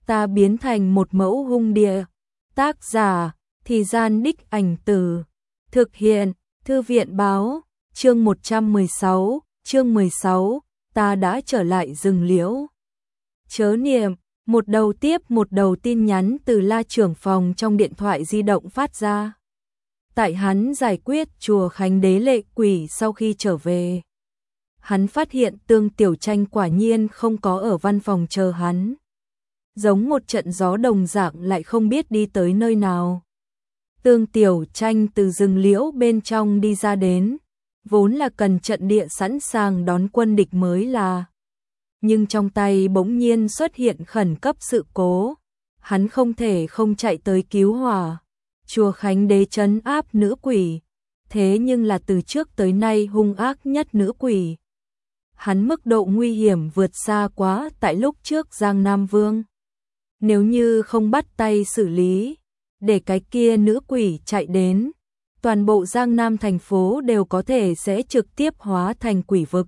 ta biến thành một mẫu hung địa. Tác giả, Thì Gian Đích Ảnh Từ. Thực hiện, Thư viện báo, chương 116, chương 16, ta đã trở lại rừng liễu. Chớ niệm, một đầu tiếp một đầu tin nhắn từ La trưởng phòng trong điện thoại di động phát ra. Tại hắn giải quyết chùa Khánh Đế lệ quỷ sau khi trở về. Hắn phát hiện Tương Tiểu Tranh quả nhiên không có ở văn phòng chờ hắn. Giống một trận gió đồng dạng lại không biết đi tới nơi nào. Tương Tiểu Tranh từ rừng liễu bên trong đi ra đến, vốn là cần trận địa sẵn sàng đón quân địch mới là. Nhưng trong tay bỗng nhiên xuất hiện khẩn cấp sự cố, hắn không thể không chạy tới cứu hỏa. Chùa Khánh Đế trấn áp nữ quỷ, thế nhưng là từ trước tới nay hung ác nhất nữ quỷ. Hắn mức độ nguy hiểm vượt xa quá tại lúc trước Giang Nam Vương. Nếu như không bắt tay xử lý, để cái kia nữ quỷ chạy đến, toàn bộ Giang Nam thành phố đều có thể sẽ trực tiếp hóa thành quỷ vực.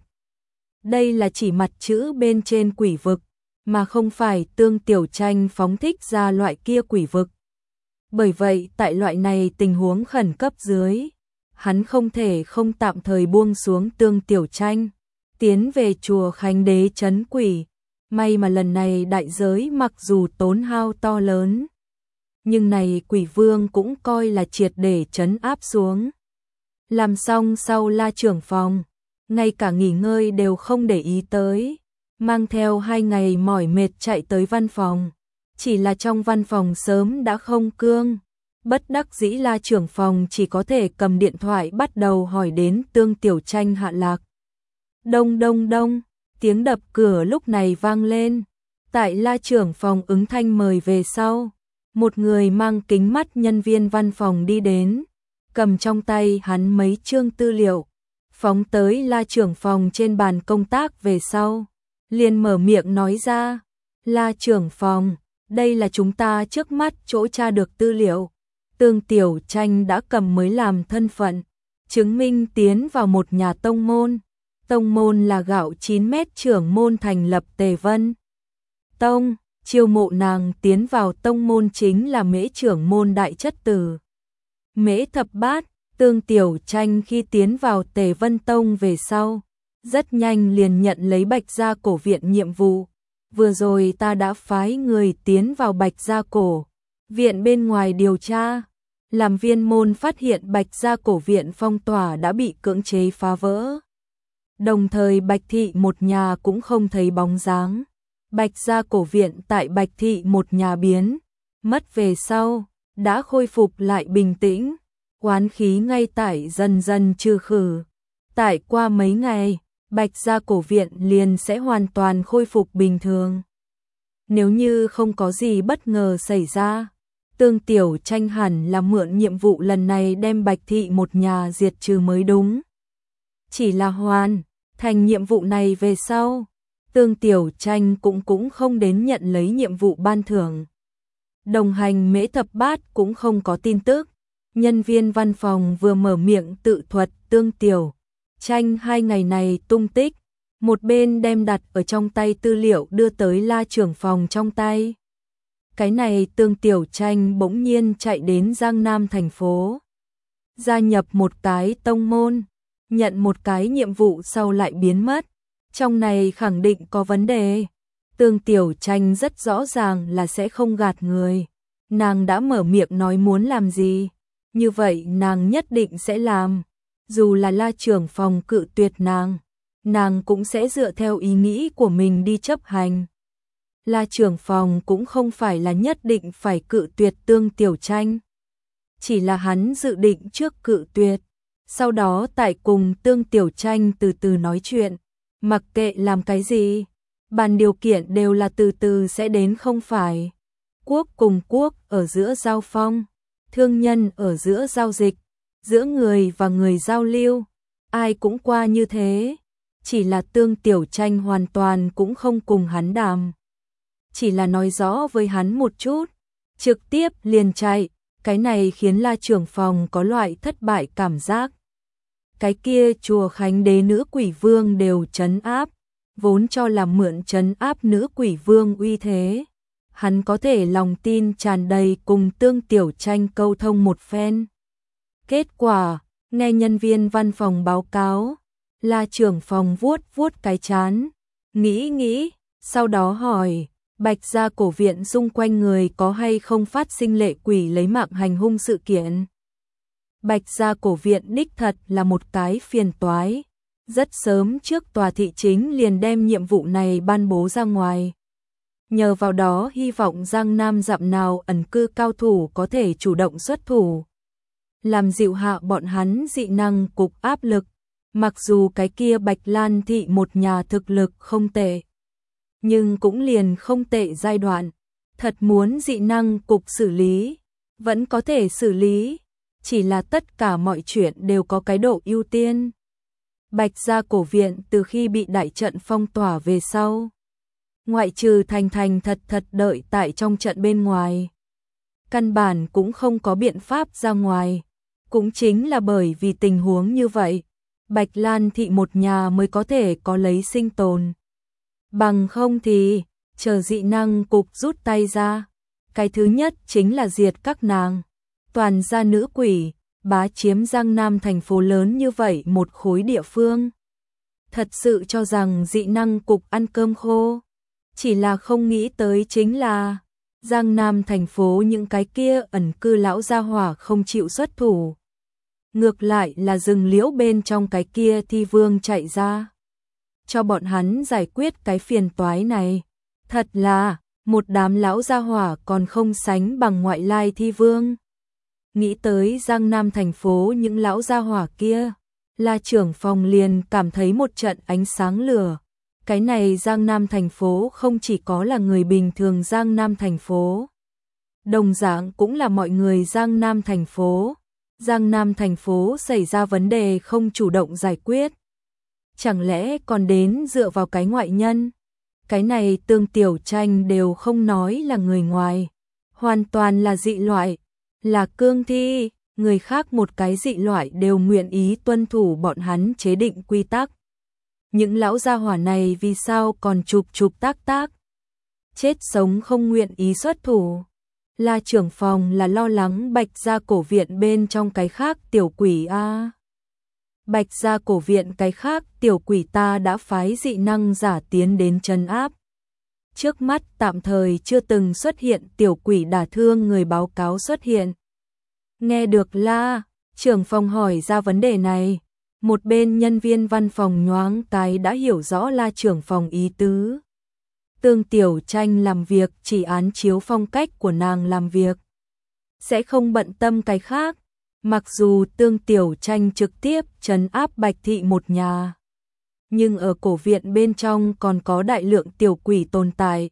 Đây là chỉ mặt chữ bên trên quỷ vực, mà không phải Tương Tiểu Tranh phóng thích ra loại kia quỷ vực. Bởi vậy tại loại này tình huống khẩn cấp dưới, hắn không thể không tạm thời buông xuống Tương Tiểu Tranh, tiến về chùa Khánh Đế trấn quỷ. May mà lần này đại giới mặc dù tốn hao to lớn, nhưng này quỷ vương cũng coi là triệt để trấn áp xuống. Làm xong sau La trưởng phòng, ngay cả nghỉ ngơi đều không để ý tới, mang theo 2 ngày mỏi mệt chạy tới văn phòng. Chỉ là trong văn phòng sớm đã không cương, bất đắc dĩ La trưởng phòng chỉ có thể cầm điện thoại bắt đầu hỏi đến Tương Tiểu Tranh hạ lạc. Đông đông đông, tiếng đập cửa lúc này vang lên. Tại La trưởng phòng ứng thanh mời về sau, một người mang kính mắt nhân viên văn phòng đi đến, cầm trong tay hắn mấy chương tư liệu, phóng tới La trưởng phòng trên bàn công tác về sau, liền mở miệng nói ra, La trưởng phòng, đây là chúng ta trước mắt chỗ tra được tư liệu. Tương Tiểu Tranh đã cầm mới làm thân phận, chứng minh tiến vào một nhà tông môn. Tông môn là gạo 9 mét trưởng môn thành lập Tề Vân Tông, chiêu mộ nàng tiến vào tông môn chính là Mễ trưởng môn Đại Chất Tử. Mễ Thập Bát. Tương Tiểu Tranh khi tiến vào Tề Vân Tông về sau, rất nhanh liền nhận lấy Bạch Gia Cổ Viện nhiệm vụ. Vừa rồi ta đã phái người tiến vào Bạch Gia Cổ Viện bên ngoài điều tra, làm viên môn phát hiện Bạch Gia Cổ Viện phong tỏa đã bị cưỡng chế phá vỡ. Đồng thời Bạch Thị một nhà cũng không thấy bóng dáng. Bạch Gia Cổ Viện tại Bạch Thị một nhà biến mất về sau, đã khôi phục lại bình tĩnh. Oán khí ngay tại dần dần trừ khử. Tại qua mấy ngày, Bạch Gia Cổ Viện liền sẽ hoàn toàn khôi phục bình thường. Nếu như không có gì bất ngờ xảy ra, Tương Tiểu Tranh hẳn là mượn nhiệm vụ lần này đem Bạch Thị một nhà diệt trừ mới đúng. Chỉ là hoàn thành nhiệm vụ này về sau, Tương Tiểu Tranh cũng không đến nhận lấy nhiệm vụ ban thưởng. Đồng hành Mễ Thập Bát cũng không có tin tức. Nhân viên văn phòng vừa mở miệng tự thuật Tương Tiểu Tranh 2 ngày này tung tích, một bên đem đặt ở trong tay tư liệu đưa tới La trưởng phòng trong tay. Cái này Tương Tiểu Tranh bỗng nhiên chạy đến Giang Nam thành phố, gia nhập một cái tông môn, nhận một cái nhiệm vụ sau lại biến mất. Trong này khẳng định có vấn đề. Tương Tiểu Tranh rất rõ ràng là sẽ không gạt người. Nàng đã mở miệng nói muốn làm gì, như vậy nàng nhất định sẽ làm. Dù là La trưởng phòng cự tuyệt nàng cũng sẽ dựa theo ý nghĩ của mình đi chấp hành. La trưởng phòng cũng không phải là nhất định phải cự tuyệt Tương Tiểu Tranh. Chỉ là hắn dự định trước cự tuyệt, sau đó tại cùng Tương Tiểu Tranh từ từ nói chuyện. Mặc kệ làm cái gì, bàn điều kiện đều là từ từ sẽ đến không phải. Quốc cùng quốc ở giữa giao phong, thương nhân ở giữa giao dịch, giữa người và người giao lưu, ai cũng qua như thế. Chỉ là Tương Tiểu Tranh hoàn toàn cũng không cùng hắn đàm. Chỉ là nói rõ với hắn một chút, trực tiếp liền chạy. Cái này khiến La trưởng phòng có loại thất bại cảm giác. Cái kia chùa Khánh Đế nữ quỷ vương đều trấn áp, vốn cho là mượn trấn áp nữ quỷ vương uy thế. hắn có thể lòng tin tràn đầy cùng Tương Tiểu Tranh câu thông một phen. Kết quả, nghe nhân viên văn phòng báo cáo, La trưởng phòng vuốt vuốt cái trán, nghĩ, sau đó hỏi, Bạch Gia cổ viện xung quanh người có hay không phát sinh lệ quỷ lấy mạng hành hung sự kiện? Bạch Gia cổ viện đích thật là một cái phiền toái. Rất sớm trước tòa thị chính liền đem nhiệm vụ này ban bố ra ngoài. Nhờ vào đó hy vọng Giang Nam dặm nào ẩn cư cao thủ có thể chủ động xuất thủ, làm dịu hạ bọn hắn dị năng cục áp lực. Mặc dù cái kia Bạch Lan thị một nhà thực lực không tệ, nhưng cũng liền không tệ giai đoạn. Thật muốn dị năng cục xử lý, vẫn có thể xử lý, chỉ là tất cả mọi chuyện đều có cái độ ưu tiên. Bạch Gia cổ viện từ khi bị đại trận phong tỏa về sau, ngoại trừ thành thật đợi tại trong trận bên ngoài, căn bản cũng không có biện pháp ra ngoài. Cũng chính là bởi vì tình huống như vậy, Bạch Lan thị một nhà mới có thể có lấy sinh tồn. Bằng không thì, chờ dị năng cục rút tay ra, cái thứ nhất chính là diệt các nàng, toàn gia nữ quỷ, bá chiếm Giang Nam thành phố lớn như vậy một khối địa phương. Thật sự cho rằng dị năng cục ăn cơm khô, chỉ là không nghĩ tới chính là Giang Nam thành phố những cái kia ẩn cư lão gia hỏa không chịu xuất thủ. Ngược lại là rừng liễu bên trong cái kia thi vương chạy ra, cho bọn hắn giải quyết cái phiền toái này. Thật là, một đám lão gia hỏa còn không sánh bằng ngoại lai thi vương. Nghĩ tới Giang Nam thành phố những lão gia hỏa kia, La trưởng phòng liền cảm thấy một trận ánh sáng lửa. Cái này Giang Nam thành phố không chỉ có là người bình thường Giang Nam thành phố, đồng dạng cũng là mọi người Giang Nam thành phố. Giang Nam thành phố xảy ra vấn đề không chủ động giải quyết, chẳng lẽ còn đến dựa vào cái ngoại nhân? Cái này Tương Tiểu Tranh đều không nói là người ngoài, hoàn toàn là dị loại, là cương thi, người khác một cái dị loại đều nguyện ý tuân thủ bọn hắn chế định quy tắc. Những lão gia hỏa này vì sao còn chụp tác, chết sống không nguyện ý xuất thủ? La trưởng phòng là lo lắng Bạch Gia cổ viện bên trong cái khác tiểu quỷ a. Bạch Gia cổ viện cái khác tiểu quỷ ta đã phái dị năng giả tiến đến trấn áp. Trước mắt tạm thời chưa từng xuất hiện tiểu quỷ đả thương người báo cáo xuất hiện. Nghe được La trưởng phòng hỏi ra vấn đề này, một bên nhân viên văn phòng nhoáng cái đã hiểu rõ La trưởng phòng ý tứ. Tương Tiểu Tranh làm việc chỉ án chiếu phong cách của nàng làm việc, sẽ không bận tâm cái khác. Mặc dù Tương Tiểu Tranh trực tiếp trấn áp Bạch thị một nhà, nhưng ở cổ viện bên trong còn có đại lượng tiểu quỷ tồn tại.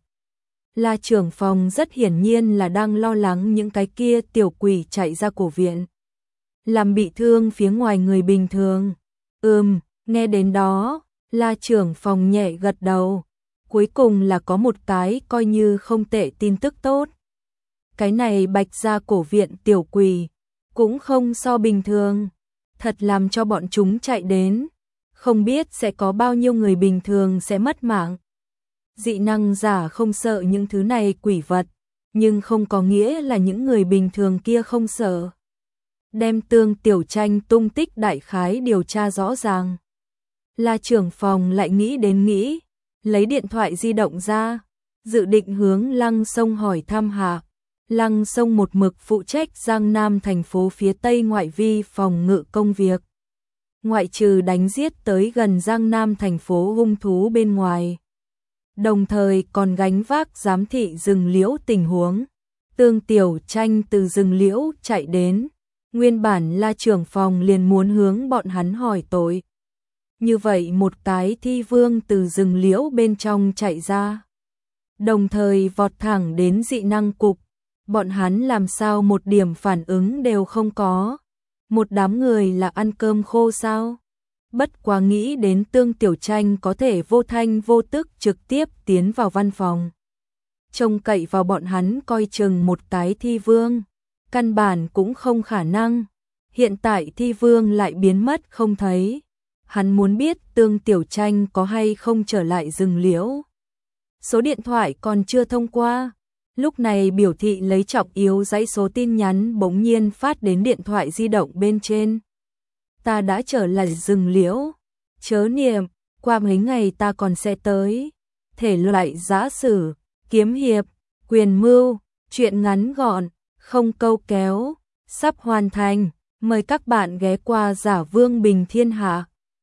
La trưởng phòng rất hiển nhiên là đang lo lắng những cái kia tiểu quỷ chạy ra cổ viện, làm bị thương phía ngoài người bình thường. Nghe đến đó, La trưởng phòng nhẹ gật đầu. Cuối cùng là có một cái coi như không tệ tin tức tốt. Cái này Bạch Gia cổ viện tiểu quỷ cũng không so bình thường, thật làm cho bọn chúng chạy đến, không biết sẽ có bao nhiêu người bình thường sẽ mất mạng. Dị năng giả không sợ những thứ này quỷ vật, nhưng không có nghĩa là những người bình thường kia không sợ. Đem Tương Tiểu Tranh tung tích đại khái điều tra rõ ràng. La trưởng phòng lại nghĩ, lấy điện thoại di động ra, dự định hướng Lăng Sông hỏi thăm hạ. Lăng Sông một mực phụ trách Giang Nam thành phố phía Tây ngoại vi phòng ngự công việc. Ngoại trừ đánh giết tới gần Giang Nam thành phố hung thú bên ngoài, đồng thời còn gánh vác giám thị rừng liễu tình huống. Tương Tiểu Tranh từ rừng liễu chạy đến, nguyên bản La trưởng phòng liền muốn hướng bọn hắn hỏi tội. Như vậy một cái thi vương từ rừng liễu bên trong chạy ra, đồng thời vọt thẳng đến dị năng cục, bọn hắn làm sao một điểm phản ứng đều không có. Một đám người là ăn cơm khô sao? Bất quá nghĩ đến Tương Tiểu Tranh có thể vô thanh vô tức trực tiếp tiến vào văn phòng, trông cậy vào bọn hắn coi chừng một cái thi vương, căn bản cũng không khả năng. Hiện tại thi vương lại biến mất không thấy. Hắn muốn biết Tương Tiểu Tranh có hay không trở lại rừng liễu. Số điện thoại còn chưa thông qua, Lúc này biểu thị lấy trọng yếu dãy số tin nhắn bỗng nhiên phát đến điện thoại di động bên trên. Ta đã trở lại rừng liễu, chớ niệm, qua mấy ngày ta còn sẽ tới. Thể loại giã sử, kiếm hiệp, quyền mưu, truyện ngắn gọn, không câu kéo, sắp hoàn thành. Mời các bạn ghé qua Giả Vương Bình Thiên Hạ.